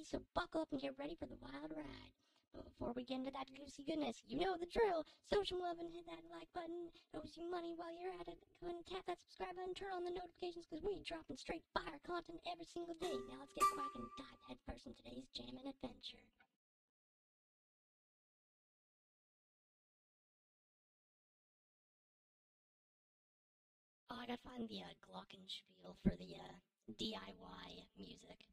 so buckle up and get ready for the wild ride. But before we get into that goosey goodness, you know the drill. Show some love and hit that like button. It owes you money while you're at it. Go ahead and tap that subscribe button, turn on the notifications, because we dropping straight fire content every single day. Now let's get quacking and dive headfirst in today's jammin' adventure. Oh, I gotta find the glockenspiel for the DIY music.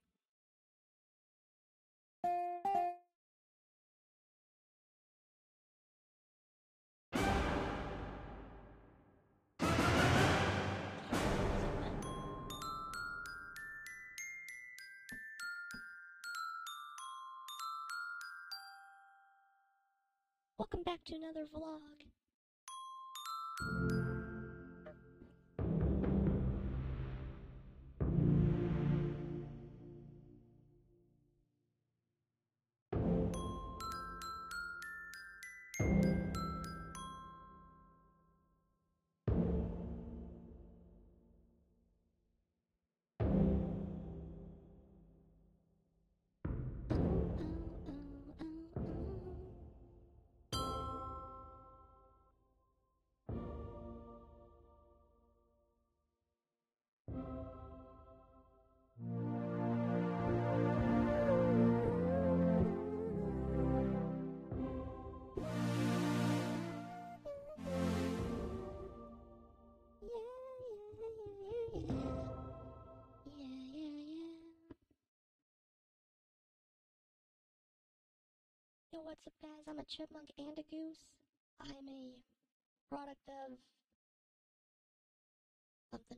Welcome back to another vlog. Yo, what's up guys, I'm a chipmunk and a goose. I'm a product of something.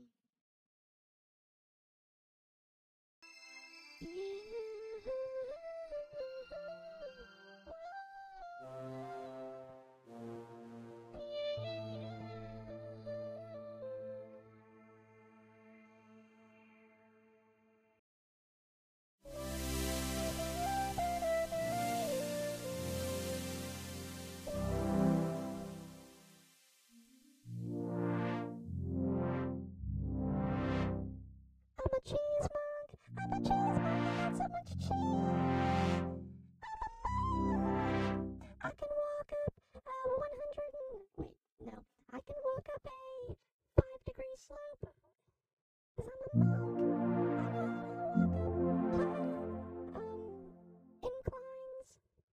I'm a cheese mug, so much cheese. I can walk up 100 and... Wait, no. I can walk up a 5-degree slope. Cause I'm a monk. I know how to walk up inclines.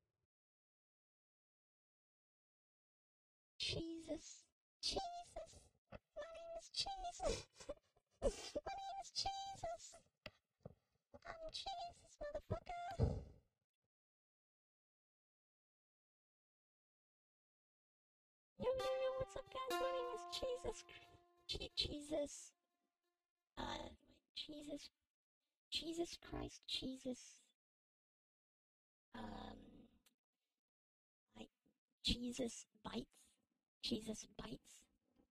Jesus. Jesus. My name is Jesus. My name is Jesus. I'm Jesus, motherfucker. Yo, what's up, guys? My name is Jesus. Jesus. Jesus Christ, Jesus. Like, Jesus bites. Jesus bites.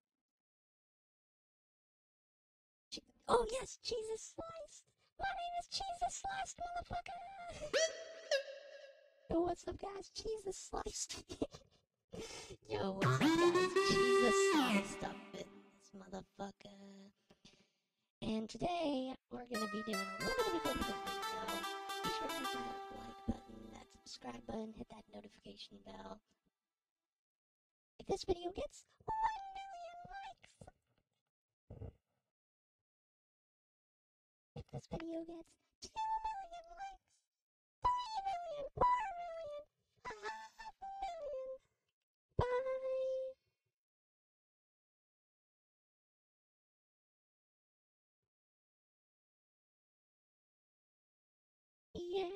Oh, yes, Jesus sliced. My name is Jesus Sliced, motherfucker! Yo, what's up, guys? Jesus Sliced. Yo, what's up, guys? Jesus Sliced up in this motherfucker. And today, we're gonna be doing a little bit of a different video. Be sure to hit that like button, that subscribe button, hit that notification bell. If this video gets 1 million likes, if this video gets 2 million likes, 3 million, 4 million, 5 million, bye! Yeah.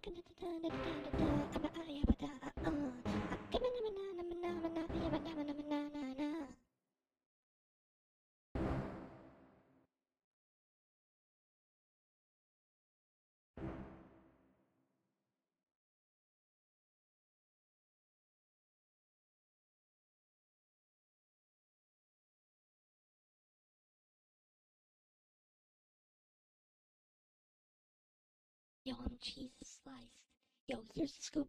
Yo, I'm Jesus sliced. Yo, here's the scoop.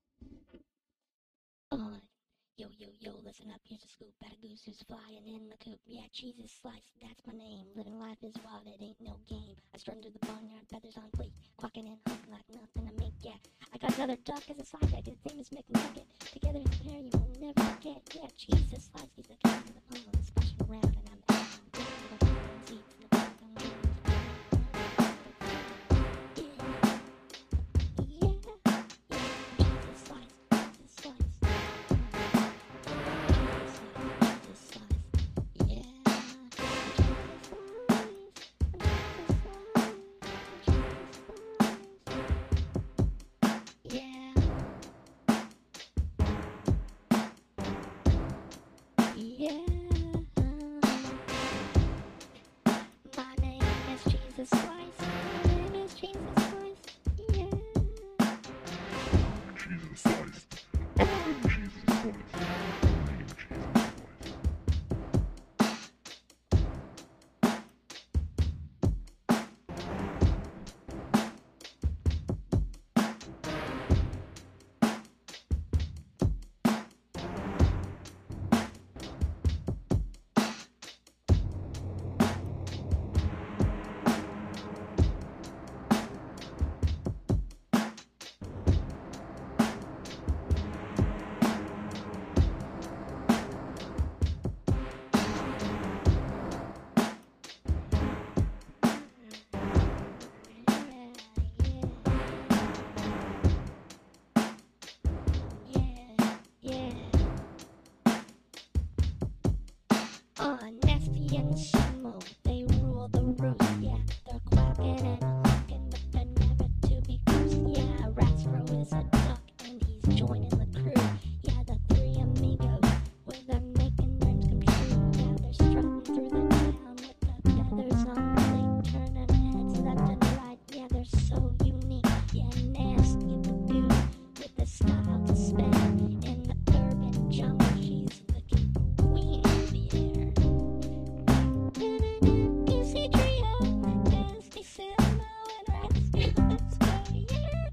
Yo, listen up, here's the scoop. About a goose who's flying in the coop. Yeah, Jesus sliced, that's my name. Living life is wild, it ain't no game. I strung through the barnyard, feathers on fleek. Quacking and honking like nothing to make, yeah. I got another duck as a side deck, his name is McNugget. Together in pair, you will never forget. Yeah, Jesus sliced, he's the king of the pond. Splashing around and I'm dancing the pond seats in the back of my Yeah, my name is Jesus Christ. My name is Jesus Christ. Yeah. Jesus Christ. Jesus Christ. Nasty and Shimo, they rule the roost, yeah. They're quacking and honking, but they're never to be goosed, yeah. Rastro is a duck and he's joining the crew, yeah. The three amigos, where they're making dreams come true, yeah. They're strutting through the town with the feathers on fleek, turning heads left and right, yeah. They're so unique, yeah. Nasty the dude with the style to spend in the urban jungle. She's the queen of the air. Goosey trio, Dusty Silmo and Raspy, let's go, yeah.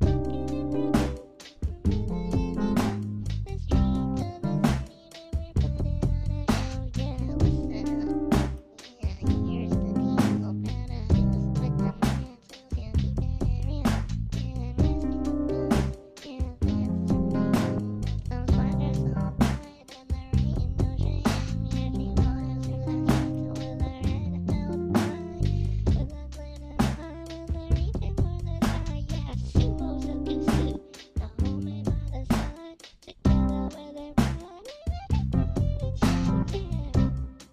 Let's drink to the city and we're putting on a show, yeah. Listen up, yeah. Here's the deal, better who's with the pencils, yeah. Keeping it real, yeah. Nasty the blues, yeah. That's the name. Those fighters all died and there ain't no shame, yeah. She wanders through the streets with her head held high, with a glitter eye, with her reaching for the sky, yeah. She moves a goosey, now hold me by the side, together with her pride, yeah.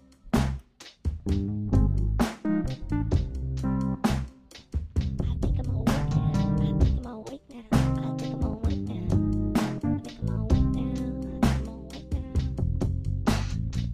I think I'm awake now. I think I'm awake now. I think I'm awake now. I think I'm awake now. I think I'm awake now.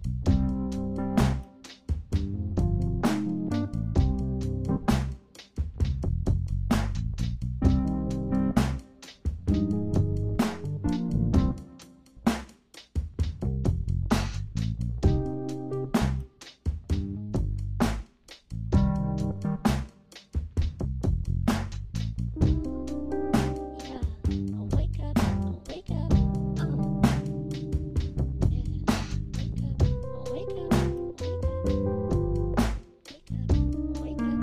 Yeah, I'll wake up, wake up, yeah, wake up, wake up, wake up,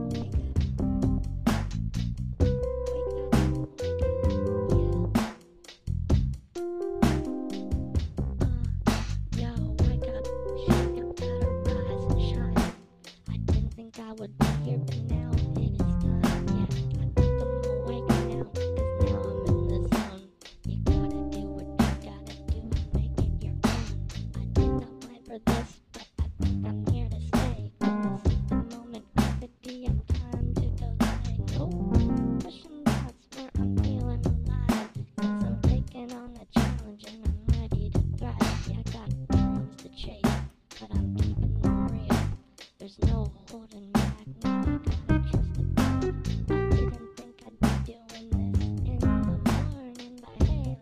yeah. Yo, wake up, shake up, gotta rise and shine. I didn't think I would be here, but now it is time, yeah. I think I'm awake now, 'cause now I'm in the zone. You gotta do what you gotta do and make it your own. I did not plan for this, but I think I'm here to stay. This is the moment, gravity, and time to delay. No pushing thoughts where I'm feeling There's no holding back, now I gotta trust the God. I didn't think I'd be doing this in the morning, but hey,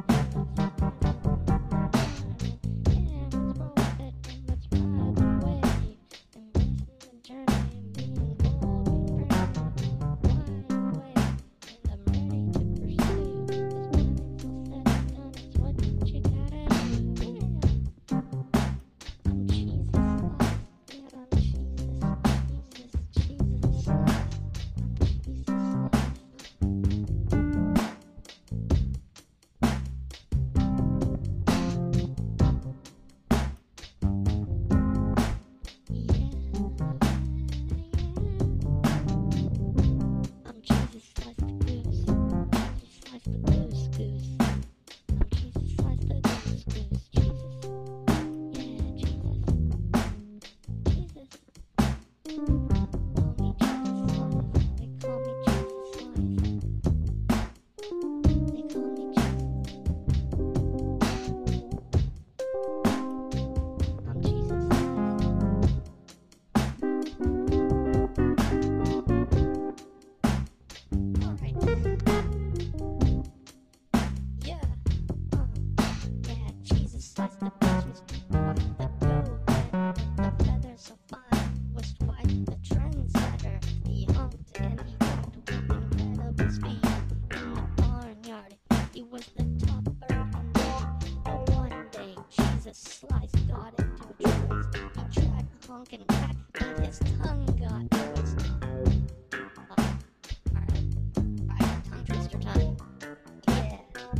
let's roll with it and let's ride the wave. Embracing the journey and being bold and brave. Wide awake and I'm ready to pursue. 'Cause when it's all said and done, it's what you gotta do. Yeah. I'm Jesus Christ. Yeah, I'm Jesus, Jesus, Jesus Christ. I'm Jesus Christ. I'm Jesus Slice the Goose. Jesus Slice the Goose Goose. I'm Jesus Slice the Goose Goose. Jesus. Yeah, Jesus. Jesus. Call me Jesus Slice. They call me Jesus Slice. They call me Jesus. I'm Jesus Slice. Alright. Yeah. Yeah, Jesus sliced the bitch was quite the go-getter. The feather so fine was quite the trendsetter. He humped and he walked with incredible speed. In the barnyard, he was the top bird on duty. But one day, Jesus sliced got into a twist. He tried honking back, but his tongue got twisted. Alright, tongue twister time. Yeah,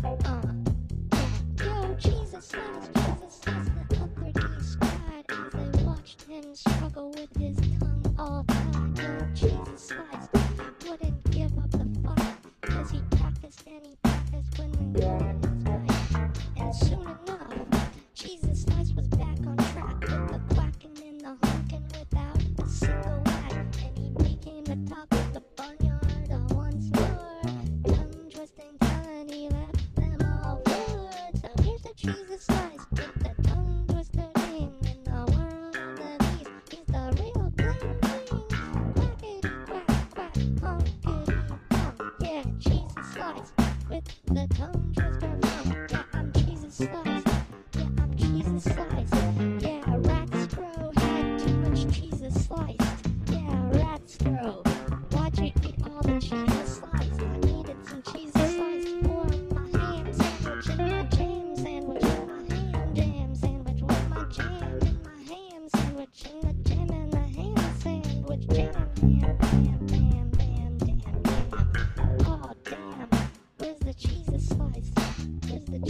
Yo, Jesus slice, the other geese cried as they watched him struggle with his tongue all tied. Yo, Jesus slice, he wouldn't give up the fight, 'cause he practiced and he practiced when the gun was right. And soon enough, Jesus slice was back on track with the quacking and the honking without a single whack. And he became the top of the barnyard once more. Tongue twisting talent, he left them all floored. So here's the Jesus slice with the tongue twister name in the world of the beast. He's the real bling bling. Quackity quack quack, honkity honk. Yeah, Jesus slice with the tongue twister funk. Yeah, I'm Jesus slice. Yeah, I'm Jesus slice. Yeah, Rats Grow had too much Jesus sliced. Yeah, Rats Grow. Watch it eat all the Jesus slice. I needed some Jesus slice for my ham sandwich and my jam sandwich and my ham jam sandwich with my jam and my ham sandwich and the jam and the ham sandwich. Jam, ham, bam, bam, bam, damn, damn. Oh, damn. Where's the Jesus slice? Where's the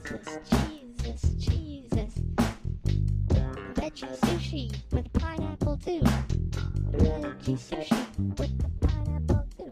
Jesus? Veggie sushi with pineapple too. Veggie sushi with the pineapple too.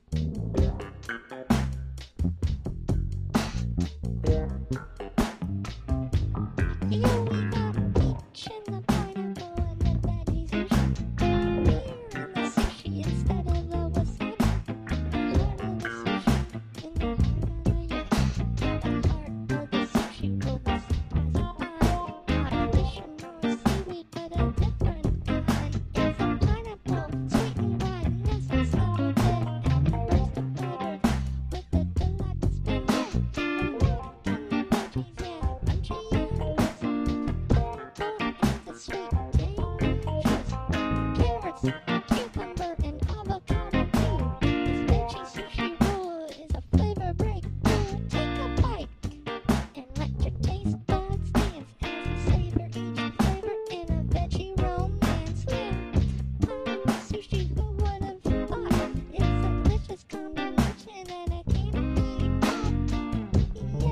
Yo, we got peach and the pineapple and the veggie sushi. Here in the sushi instead of the wasabi. Heart of the sushi in the heart of the yeah. The heart of the sushi will be surprising. Not fish nor seaweed, but a different kind. It's a pineapple, sweet and white, nice and slowly bit, and a burst of flavor with the delightful spin. And the veggies, yeah, crunchy and pineapple and the sweet delicious carrots, cucumber, and avocado too. This veggie sushi roll is a flavor breakthrough. Take a bite and let your taste buds dance as you savor each flavor in a veggie romance. Yeah, sushi, who would have thought? It's a delicious combination and it can't be bought.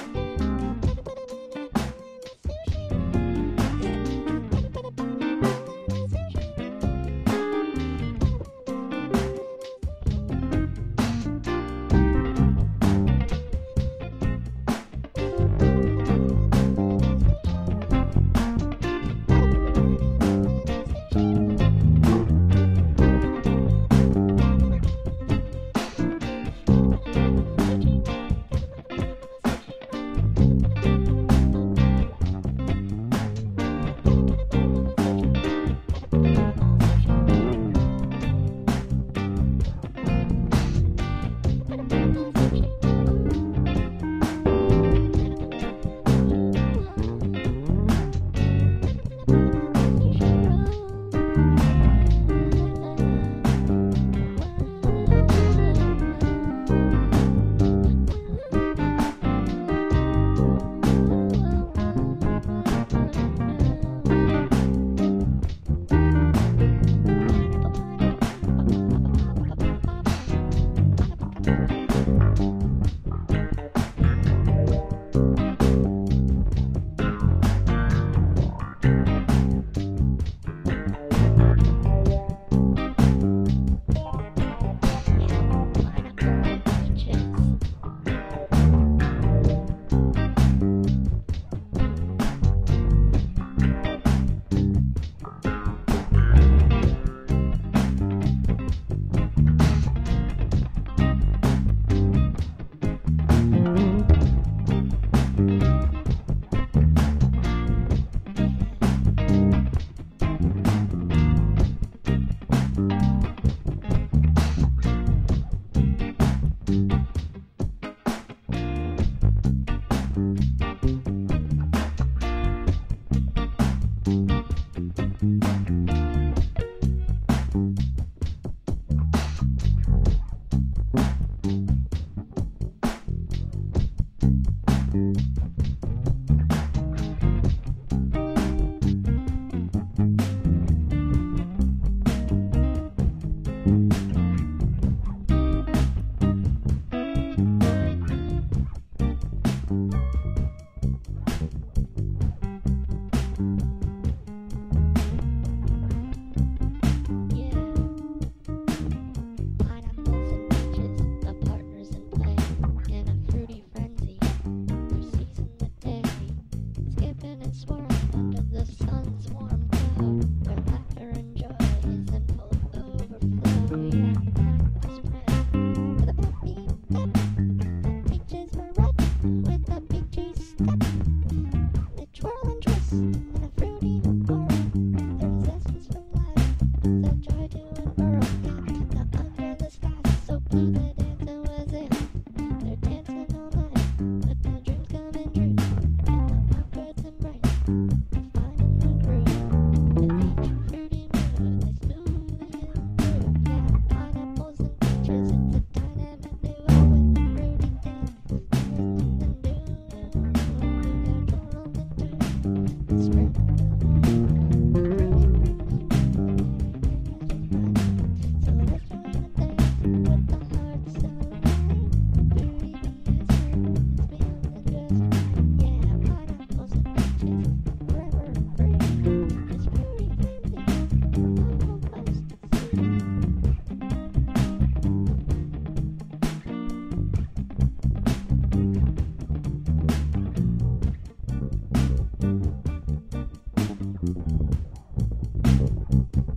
Yeah.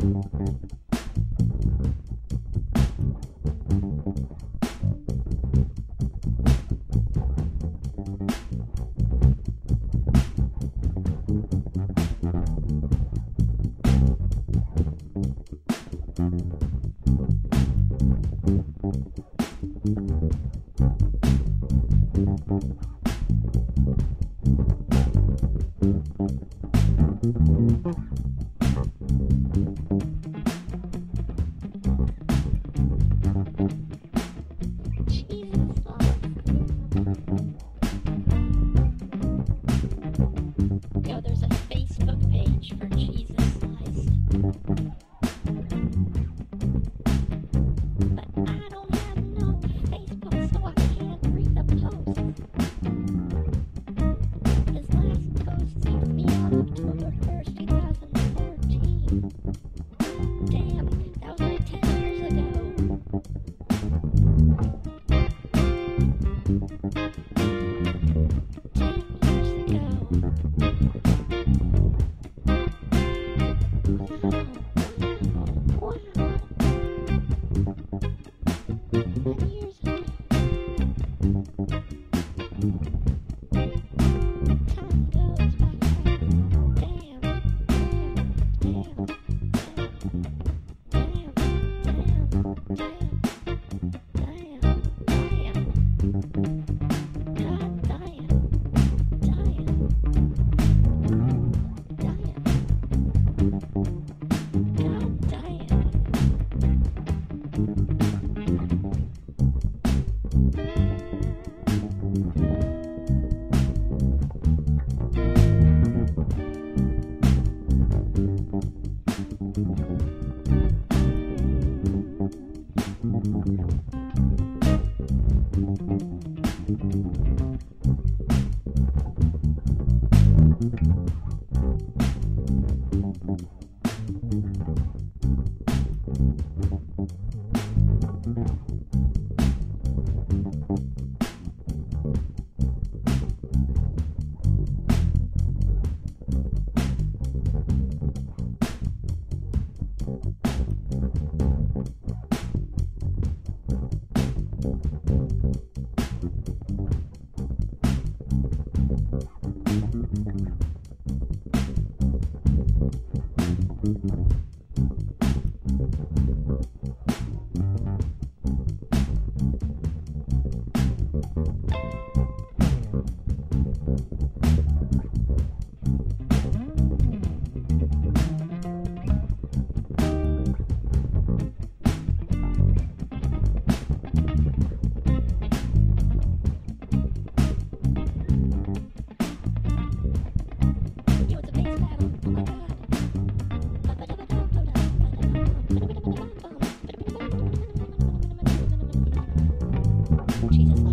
Jesus lost. Yo, there's a Facebook page for Jesus Sliced. But I don't have no Facebook, so I can't read the post. His last post seemed to be on October 1st, 2014. Damn, that was like 10 years ago. 10 years ago. Wow. 10 years ago. Time goes by fast. Damn, damn, damn, damn, God damn. God damn. Yo, it's a bass battle. Oh my god. Jesus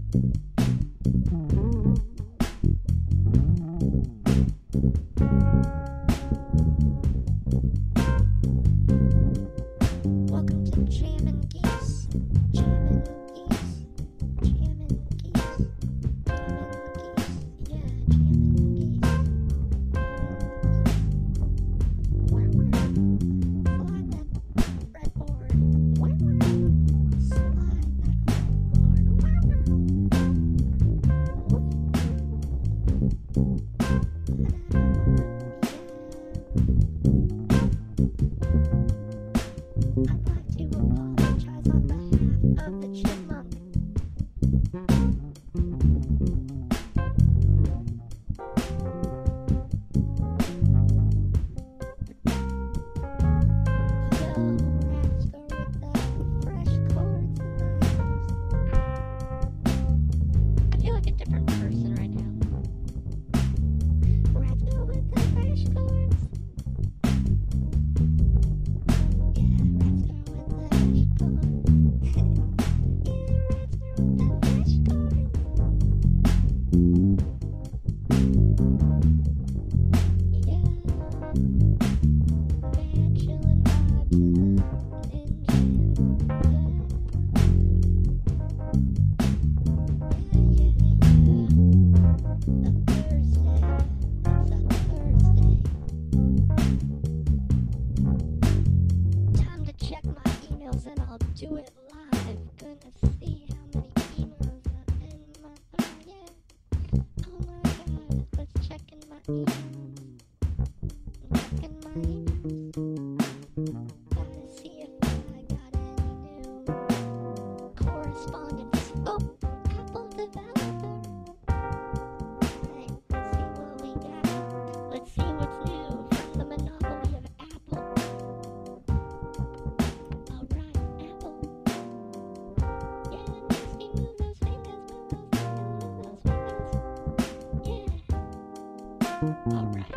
Welcome to Jammin' Geese. Jammin' Geese. Jammin' Geese. Jammin' Geese. Yeah, Jammin' Geese. Slide that fretboard. Slide I'd like to apologize on behalf of the chipmunk. Yo, rats go with the fresh chords in my house. I feel like a different person right now. Rats go with the fresh chords. Do it live. Gonna see how many emails are in my yeah. Oh my god, let's check in my emails. Check in my emails. Gotta see if I got any new correspondence. Oh, Apple developer. Hey, let's see what we got. Let's see what's new from the monopoly of Apple. All right.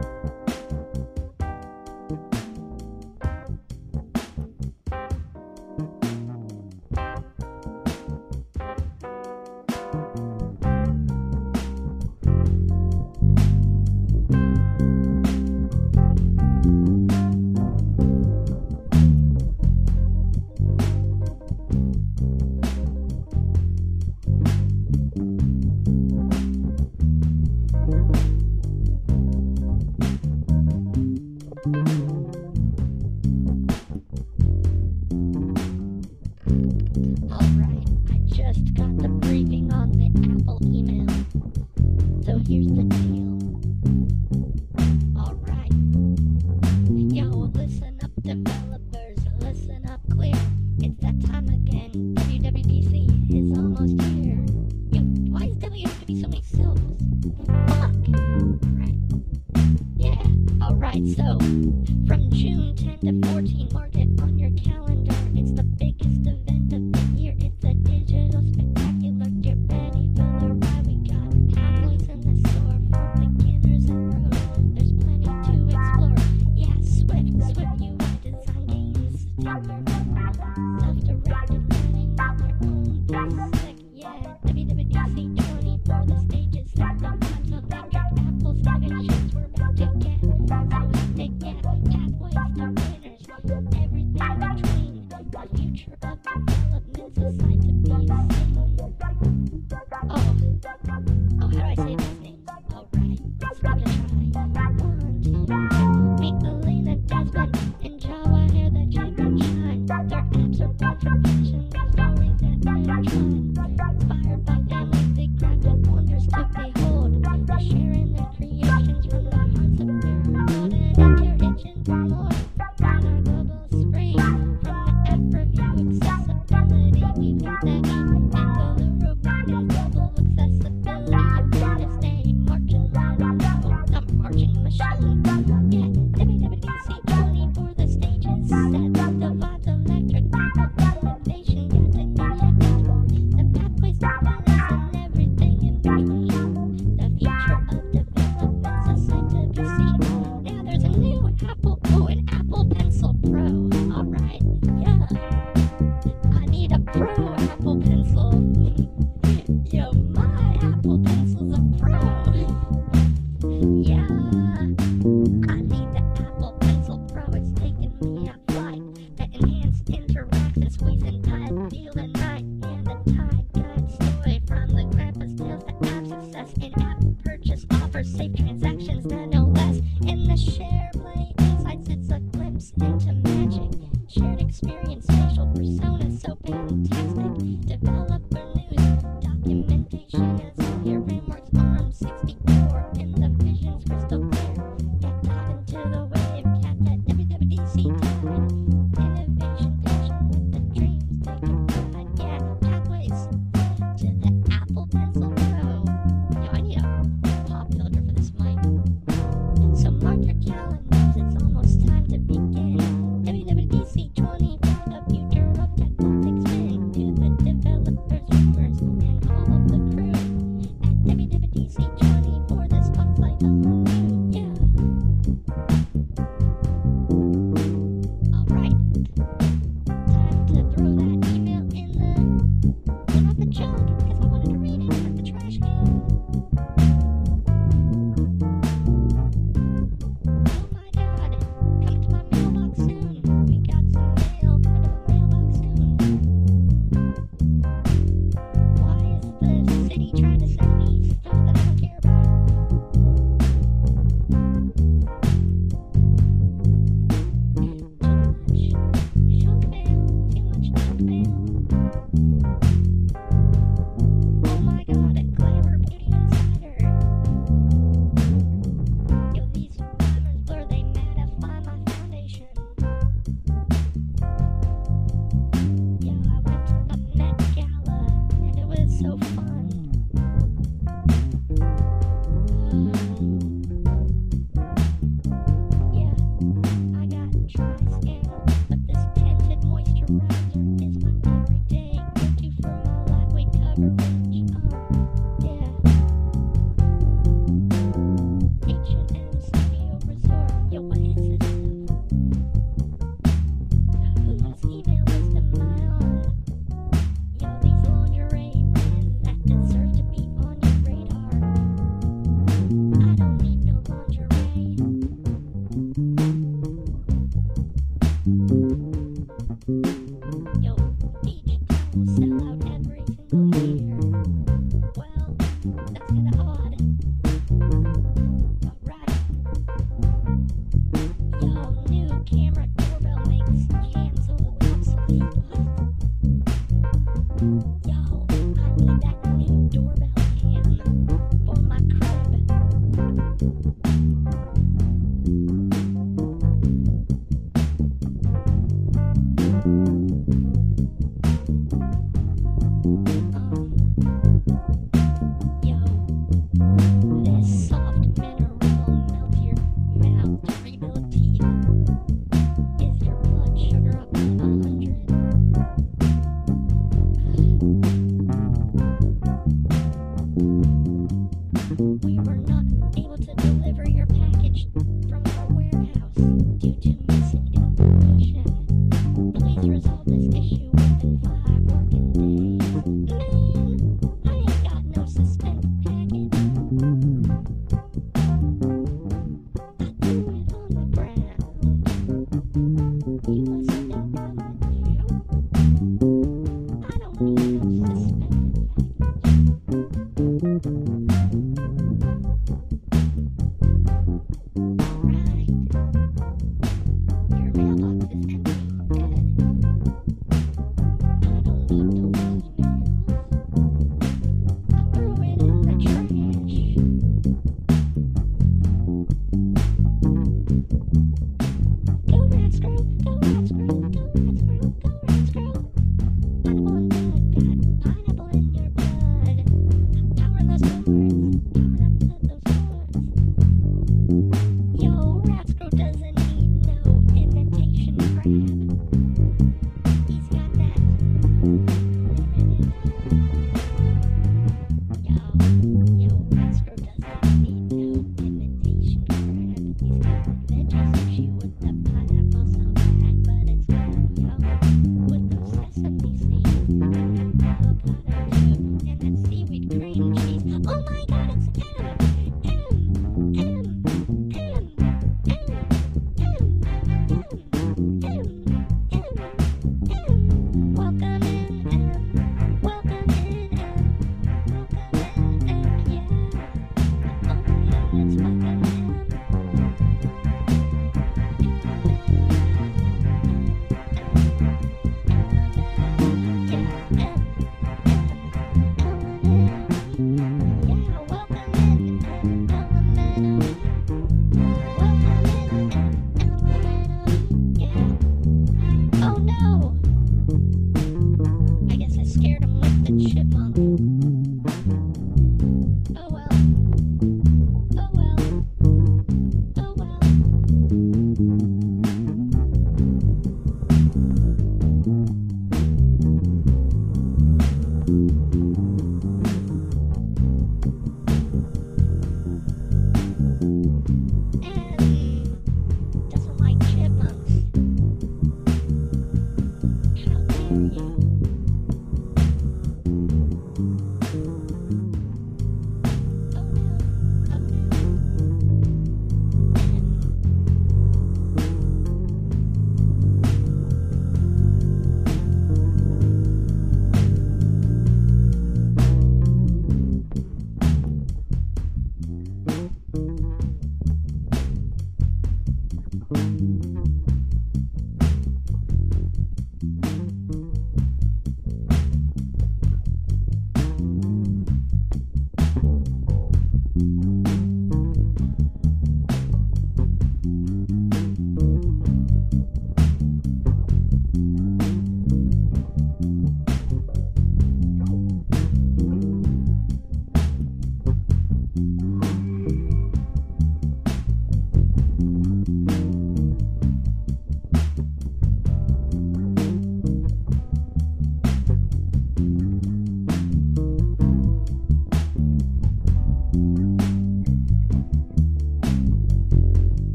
Alright, I just got the briefing on the Apple email. So here's the deal. Alright. Yo, listen up developers, listen up clear. It's that time again. WWDC is almost here. Yo, why is W have to be so many syllables? Fuck. Right. Yeah, alright, so from June 10 to 14, mark it on your calendar. It's the biggest event of the year. It's a digital spectacular. Get ready for the ride. We got cowboys in the store for beginners and pros. There's plenty to explore. Yeah, Swift UI design games. Self-directed learning on your own pace. Yeah, WWDC 24, the stages set, the vibes electric. Apple's innovations we're about to get. So hectic, yeah, pathways to winners. Yo, my Apple Pencil's a pro. Yeah, I need the Apple Pencil Pro. It's taking me a flight. The enhanced interaction, squeezing tight, feeling right. And the Tide Guide story from the grandpa's tales to app success. In-app purchase offers safe transactions, none no less. In the Share Play insights, it's a glimpse into magic. Shared experience, facial persona, so fantastic. Developer news, documentation is here. Frameworks ARM 64, and the vision's crystal clear. Get caught into the wave, capped at WWDC Tide. Innovation passion with the dreams taking pride. Yeah, pathways to the Apple Pencil Pro. Yo, I need a pop filter for this mic. So mark your calendars, it's almost time to begin. WWDC 20 for the future of tech will take spin. To the developers, rumors, and all of the crew. At WWDC 20 for the spotlight on you. Yeah. Alright. Time to throw that email in the... not the junk, because I wanted to read it at the trash can. Oh my god, coming to my mailbox soon. We got some mail coming to my mailbox soon. Why is the city trying to send me stuff that I don't care about? Too much junk mail. Oh my god, a Clever Beauty Insider. Yo, these primers blur, they mattify my foundation. Yo, I went to a Met Gala, and it was so fun. Yeah, I got dry skin, but this tinted moisturizer is my everyday go-to for my lightweight coverage. Yeah. H&M Studio Resort. Yo, what is this stuff? Whose email list am I on? Yo, these lingerie brands that deserve to be on your radar. I don't need no lingerie. Yo, each time will sell out every single year. Well, that's kinda odd. Alright. Yo, new camera doorbell makes cams obsolete. What? Yo, I need that new doorbell cam for my crib.